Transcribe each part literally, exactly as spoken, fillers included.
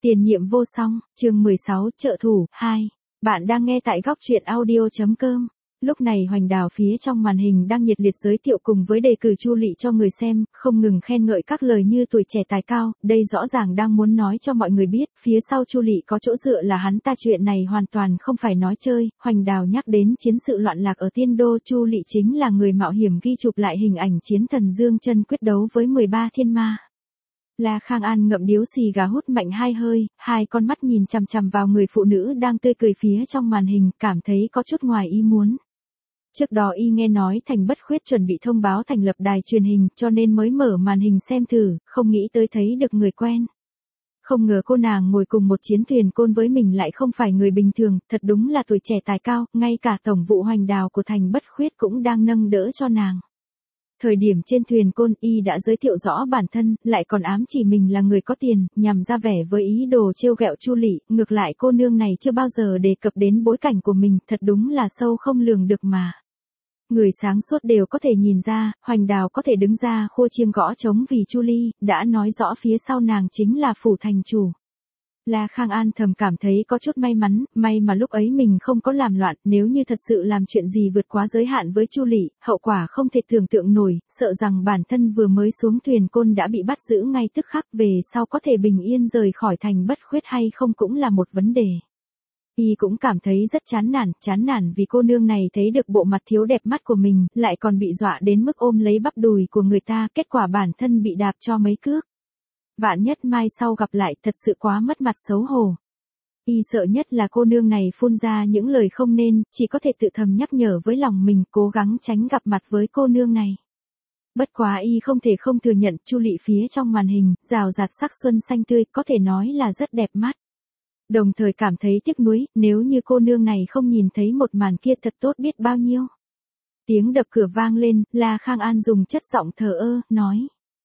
Tiền nhiệm vô song, chương mười sáu, trợ thủ, hai. Bạn đang nghe tại góc truyện audio chấm com. Lúc này Hoành Đào phía trong màn hình đang nhiệt liệt giới thiệu cùng với đề cử Chu Lị cho người xem, không ngừng khen ngợi các lời như tuổi trẻ tài cao, đây rõ ràng đang muốn nói cho mọi người biết, phía sau Chu Lị có chỗ dựa là hắn ta, chuyện này hoàn toàn không phải nói chơi. Hoành Đào nhắc đến chiến sự loạn lạc ở Tiên Đô, Chu Lị chính là người mạo hiểm ghi chụp lại hình ảnh chiến thần Dương Chân quyết đấu với mười ba thiên ma. La Khang An ngậm điếu xì gà hút mạnh hai hơi, hai con mắt nhìn chằm chằm vào người phụ nữ đang tươi cười phía trong màn hình, cảm thấy có chút ngoài ý muốn. Trước đó y nghe nói Thành Bất Khuyết chuẩn bị thông báo thành lập đài truyền hình, cho nên mới mở màn hình xem thử, không nghĩ tới thấy được người quen. Không ngờ cô nàng ngồi cùng một chiến thuyền côn với mình lại không phải người bình thường, thật đúng là tuổi trẻ tài cao, ngay cả tổng vụ Hoành Đào của Thành Bất Khuyết cũng đang nâng đỡ cho nàng. Thời điểm trên thuyền côn, y đã giới thiệu rõ bản thân, lại còn ám chỉ mình là người có tiền, nhằm ra vẻ với ý đồ trêu ghẹo Chu Lị. Ngược lại cô nương này chưa bao giờ đề cập đến bối cảnh của mình, thật đúng là sâu không lường được mà. Người sáng suốt đều có thể nhìn ra, Hoành Đào có thể đứng ra khua chiêng gõ trống vì Chu Ly, đã nói rõ phía sau nàng chính là phủ thành chủ. La Khang An thầm cảm thấy có chút may mắn, may mà lúc ấy mình không có làm loạn, nếu như thật sự làm chuyện gì vượt quá giới hạn với Chu Lị, hậu quả không thể tưởng tượng nổi, sợ rằng bản thân vừa mới xuống thuyền côn đã bị bắt giữ ngay tức khắc, về sau có thể bình yên rời khỏi Thành Bất Khuyết hay không cũng là một vấn đề. Y cũng cảm thấy rất chán nản, chán nản vì cô nương này thấy được bộ mặt thiếu đẹp mắt của mình, lại còn bị dọa đến mức ôm lấy bắp đùi của người ta, kết quả bản thân bị đạp cho mấy cước. Vạn nhất mai sau gặp lại, thật sự quá mất mặt xấu hổ. Y sợ nhất là cô nương này phun ra những lời không nên, chỉ có thể tự thầm nhắc nhở với lòng mình, cố gắng tránh gặp mặt với cô nương này. Bất quá y không thể không thừa nhận, Chu Lị phía trong màn hình, rào rạt sắc xuân xanh tươi, có thể nói là rất đẹp mắt. Đồng thời cảm thấy tiếc nuối, nếu như cô nương này không nhìn thấy một màn kia thật tốt biết bao nhiêu. Tiếng đập cửa vang lên, La Khang An dùng chất giọng thờ ơ, nói.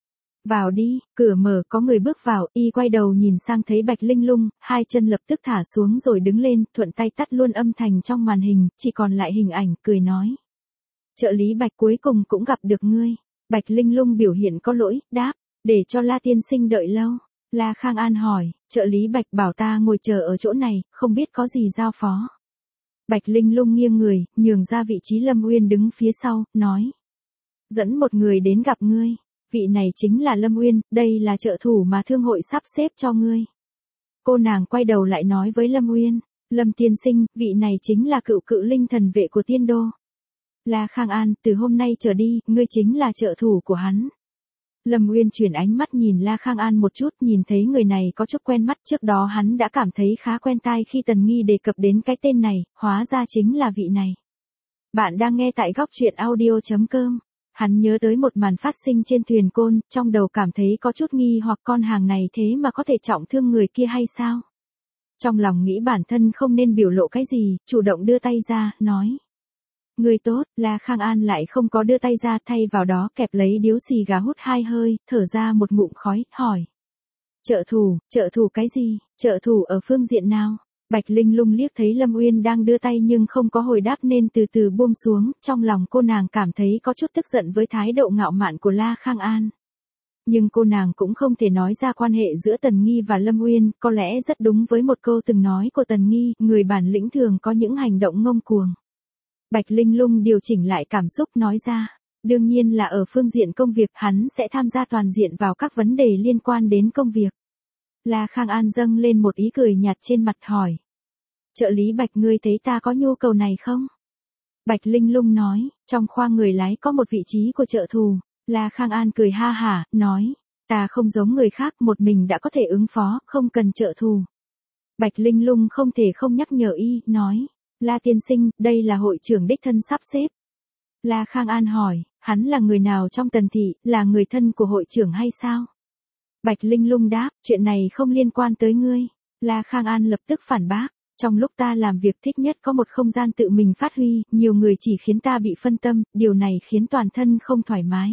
Vào đi, cửa mở, có người bước vào, y quay đầu nhìn sang thấy Bạch Linh Lung, hai chân lập tức thả xuống rồi đứng lên, thuận tay tắt luôn âm thanh trong màn hình, chỉ còn lại hình ảnh, cười nói. Trợ lý Bạch cuối cùng cũng gặp được ngươi. Bạch Linh Lung biểu hiện có lỗi, đáp, để cho La tiên sinh đợi lâu. La Khang An hỏi, trợ lý Bạch bảo ta ngồi chờ ở chỗ này, không biết có gì giao phó. Bạch Linh Lung nghiêng người, nhường ra vị trí Lâm Uyên đứng phía sau, nói. Dẫn một người đến gặp ngươi. Vị này chính là Lâm Uyên, đây là trợ thủ mà thương hội sắp xếp cho ngươi. Cô nàng quay đầu lại nói với Lâm Uyên, Lâm tiên sinh, vị này chính là cựu cự linh thần vệ của Tiên Đô. La Khang An, từ hôm nay trở đi, ngươi chính là trợ thủ của hắn. Lâm Uyên chuyển ánh mắt nhìn La Khang An một chút, nhìn thấy người này có chút quen mắt, trước đó hắn đã cảm thấy khá quen tai khi Tần Nghi đề cập đến cái tên này, hóa ra chính là vị này. Bạn đang nghe tại góc truyện audio chấm com. Hắn nhớ tới một màn phát sinh trên thuyền côn, trong đầu cảm thấy có chút nghi hoặc con hàng này thế mà có thể trọng thương người kia hay sao? Trong lòng nghĩ bản thân không nên biểu lộ cái gì, chủ động đưa tay ra, nói. Người tốt, La Khang An lại không có đưa tay ra, thay vào đó kẹp lấy điếu xì gà hút hai hơi, thở ra một ngụm khói, hỏi. Trợ thủ, trợ thủ cái gì, trợ thủ ở phương diện nào? Bạch Linh Lung liếc thấy Lâm Uyên đang đưa tay nhưng không có hồi đáp nên từ từ buông xuống, trong lòng cô nàng cảm thấy có chút tức giận với thái độ ngạo mạn của La Khang An. Nhưng cô nàng cũng không thể nói ra quan hệ giữa Tần Nghi và Lâm Uyên, có lẽ rất đúng với một câu từng nói của Tần Nghi, người bản lĩnh thường có những hành động ngông cuồng. Bạch Linh Lung điều chỉnh lại cảm xúc nói ra, đương nhiên là ở phương diện công việc, hắn sẽ tham gia toàn diện vào các vấn đề liên quan đến công việc. La Khang An dâng lên một ý cười nhạt trên mặt hỏi. Trợ lý Bạch, ngươi thấy ta có nhu cầu này không? Bạch Linh Lung nói, trong khoang người lái có một vị trí của trợ thủ. La Khang An cười ha hả, nói, ta không giống người khác, một mình đã có thể ứng phó, không cần trợ thủ. Bạch Linh Lung không thể không nhắc nhở y, nói, La tiên sinh, đây là hội trưởng đích thân sắp xếp. La Khang An hỏi, hắn là người nào trong Tần thị, là người thân của hội trưởng hay sao? Bạch Linh Lung đáp, chuyện này không liên quan tới ngươi. La Khang An lập tức phản bác, trong lúc ta làm việc thích nhất có một không gian tự mình phát huy, nhiều người chỉ khiến ta bị phân tâm, điều này khiến toàn thân không thoải mái.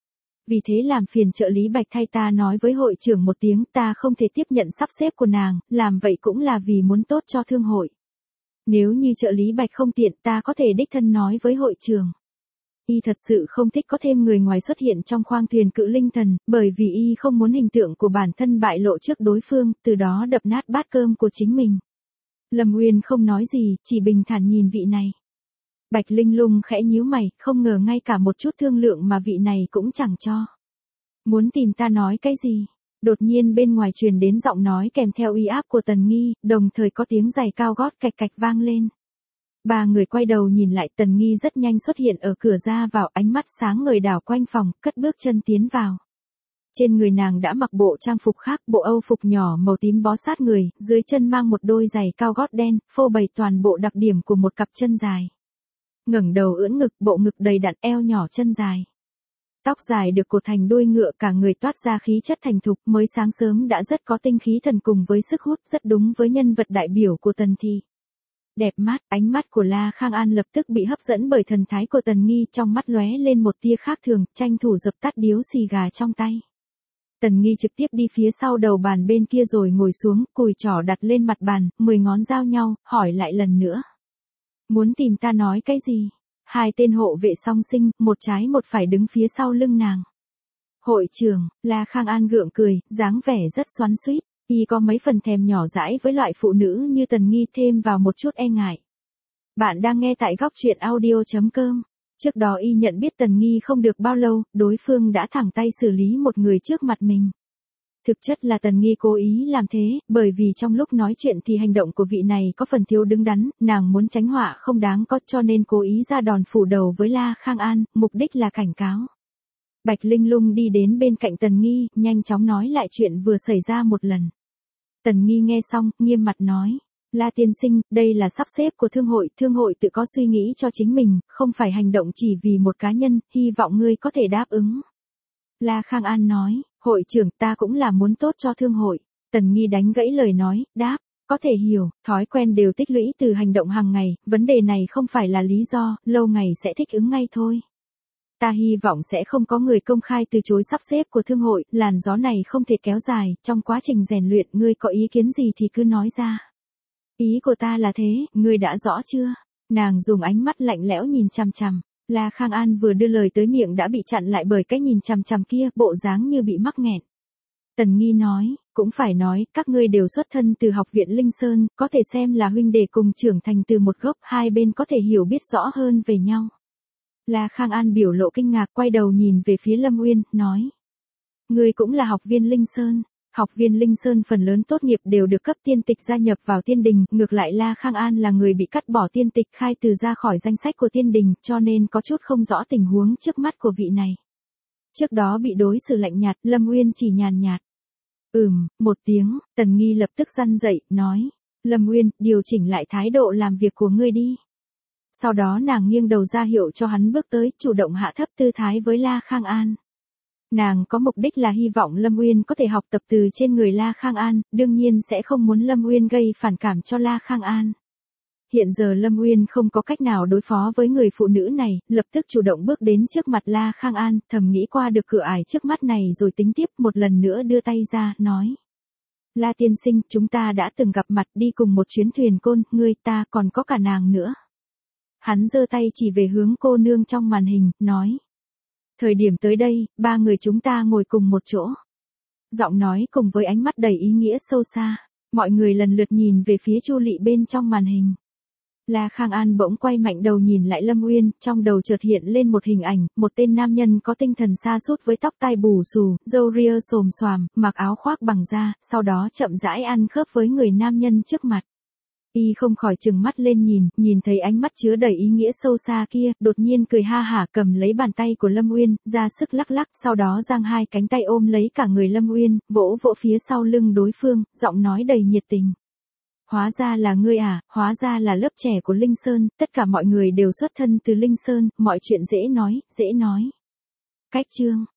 Vì thế làm phiền trợ lý Bạch thay ta nói với hội trưởng một tiếng, ta không thể tiếp nhận sắp xếp của nàng, làm vậy cũng là vì muốn tốt cho thương hội. Nếu như trợ lý Bạch không tiện, ta có thể đích thân nói với hội trưởng. Y thật sự không thích có thêm người ngoài xuất hiện trong khoang thuyền cự linh thần, bởi vì Y không muốn hình tượng của bản thân bại lộ trước đối phương, từ đó đập nát bát cơm của chính mình. Lâm Uyên không nói gì, chỉ bình thản nhìn vị này. Bạch Linh Lung khẽ nhíu mày, không ngờ ngay cả một chút thương lượng mà vị này cũng chẳng cho. Muốn tìm ta nói cái gì? Đột nhiên bên ngoài truyền đến giọng nói kèm theo uy áp của Tần Nghi, đồng thời có tiếng giày cao gót cạch cạch vang lên. Ba người quay đầu nhìn lại, Tần Nghi rất nhanh xuất hiện ở cửa ra vào, ánh mắt sáng ngời đảo quanh phòng, cất bước chân tiến vào. Trên người nàng đã mặc bộ trang phục khác, bộ âu phục nhỏ màu tím bó sát người, dưới chân mang một đôi giày cao gót đen, phô bày toàn bộ đặc điểm của một cặp chân dài. Ngẩng đầu ưỡn ngực, bộ ngực đầy đặn, eo nhỏ chân dài. Tóc dài được cột thành đuôi ngựa, cả người toát ra khí chất thành thục, mới sáng sớm đã rất có tinh khí thần cùng với sức hút, rất đúng với nhân vật đại biểu của Tần Thị. Đẹp mắt, ánh mắt của La Khang An lập tức bị hấp dẫn bởi thần thái của Tần Nghi, trong mắt lóe lên một tia khác thường, tranh thủ dập tắt điếu xì gà trong tay. Tần Nghi trực tiếp đi phía sau đầu bàn bên kia rồi ngồi xuống, cùi trỏ đặt lên mặt bàn, mười ngón giao nhau, hỏi lại lần nữa. Muốn tìm ta nói cái gì? Hai tên hộ vệ song sinh, một trái một phải đứng phía sau lưng nàng. Hội trưởng, La Khang An gượng cười, dáng vẻ rất xoắn xuýt. Y có mấy phần thèm nhỏ dãi với loại phụ nữ như Tần Nghi, thêm vào một chút e ngại. Bạn đang nghe tại góc truyện audio chấm com. Trước đó Y nhận biết Tần Nghi không được bao lâu, đối phương đã thẳng tay xử lý một người trước mặt mình. Thực chất là Tần Nghi cố ý làm thế, bởi vì trong lúc nói chuyện thì hành động của vị này có phần thiếu đứng đắn, nàng muốn tránh họa không đáng có, cho nên cố ý ra đòn phủ đầu với La Khang An, mục đích là cảnh cáo. Bạch Linh Lung đi đến bên cạnh Tần Nghi, nhanh chóng nói lại chuyện vừa xảy ra một lần. Tần Nghi nghe xong, nghiêm mặt nói. La tiên sinh, đây là sắp xếp của thương hội, thương hội tự có suy nghĩ cho chính mình, không phải hành động chỉ vì một cá nhân, hy vọng ngươi có thể đáp ứng. La Khang An nói, hội trưởng, ta cũng là muốn tốt cho thương hội. Tần Nghi đánh gãy lời nói, đáp, có thể hiểu, thói quen đều tích lũy từ hành động hàng ngày, vấn đề này không phải là lý do, lâu ngày sẽ thích ứng ngay thôi. Ta hy vọng sẽ không có người công khai từ chối sắp xếp của thương hội, làn gió này không thể kéo dài, trong quá trình rèn luyện ngươi có ý kiến gì thì cứ nói ra. Ý của ta là thế, ngươi đã rõ chưa? Nàng dùng ánh mắt lạnh lẽo nhìn chằm chằm. La Khang An vừa đưa lời tới miệng đã bị chặn lại bởi cái nhìn chằm chằm kia, bộ dáng như bị mắc nghẹn. Tần Nghi nói, cũng phải nói, các ngươi đều xuất thân từ học viện Linh Sơn, có thể xem là huynh đệ cùng trưởng thành từ một gốc, hai bên có thể hiểu biết rõ hơn về nhau. La Khang An biểu lộ kinh ngạc, quay đầu nhìn về phía Lâm Uyên, nói. Ngươi cũng là học viên Linh Sơn. Học viên Linh Sơn phần lớn tốt nghiệp đều được cấp tiên tịch gia nhập vào tiên đình, ngược lại La Khang An là người bị cắt bỏ tiên tịch khai từ ra khỏi danh sách của tiên đình, cho nên có chút không rõ tình huống trước mắt của vị này. Trước đó bị đối xử lạnh nhạt, Lâm Uyên chỉ nhàn nhạt. Ừm, một tiếng, Tần Nghi lập tức răn dậy, nói. Lâm Uyên, điều chỉnh lại thái độ làm việc của ngươi đi. Sau đó nàng nghiêng đầu ra hiệu cho hắn bước tới, chủ động hạ thấp tư thái với La Khang An. Nàng có mục đích là hy vọng Lâm Uyên có thể học tập từ trên người La Khang An, đương nhiên sẽ không muốn Lâm Uyên gây phản cảm cho La Khang An. Hiện giờ Lâm Uyên không có cách nào đối phó với người phụ nữ này, lập tức chủ động bước đến trước mặt La Khang An, thầm nghĩ qua được cửa ải trước mắt này rồi tính tiếp, một lần nữa đưa tay ra, nói. La tiên sinh, chúng ta đã từng gặp mặt đi cùng một chuyến thuyền côn, ngươi ta còn có cả nàng nữa. Hắn giơ tay chỉ về hướng cô nương trong màn hình, nói. Thời điểm tới đây, ba người chúng ta ngồi cùng một chỗ. Giọng nói cùng với ánh mắt đầy ý nghĩa sâu xa, mọi người lần lượt nhìn về phía Chu Lị bên trong màn hình. La Khang An bỗng quay mạnh đầu nhìn lại Lâm Uyên, trong đầu chợt hiện lên một hình ảnh, một tên nam nhân có tinh thần sa sút với tóc tai bù xù, râu ria xồm xoàm, mặc áo khoác bằng da, sau đó chậm rãi ăn khớp với người nam nhân trước mặt. Y không khỏi trừng mắt lên nhìn, nhìn thấy ánh mắt chứa đầy ý nghĩa sâu xa kia, đột nhiên cười ha hả cầm lấy bàn tay của Lâm Uyên, ra sức lắc lắc, sau đó giang hai cánh tay ôm lấy cả người Lâm Uyên, vỗ vỗ phía sau lưng đối phương, giọng nói đầy nhiệt tình. Hóa ra là ngươi à, hóa ra là lớp trẻ của Linh Sơn, tất cả mọi người đều xuất thân từ Linh Sơn, mọi chuyện dễ nói, dễ nói. Cách chương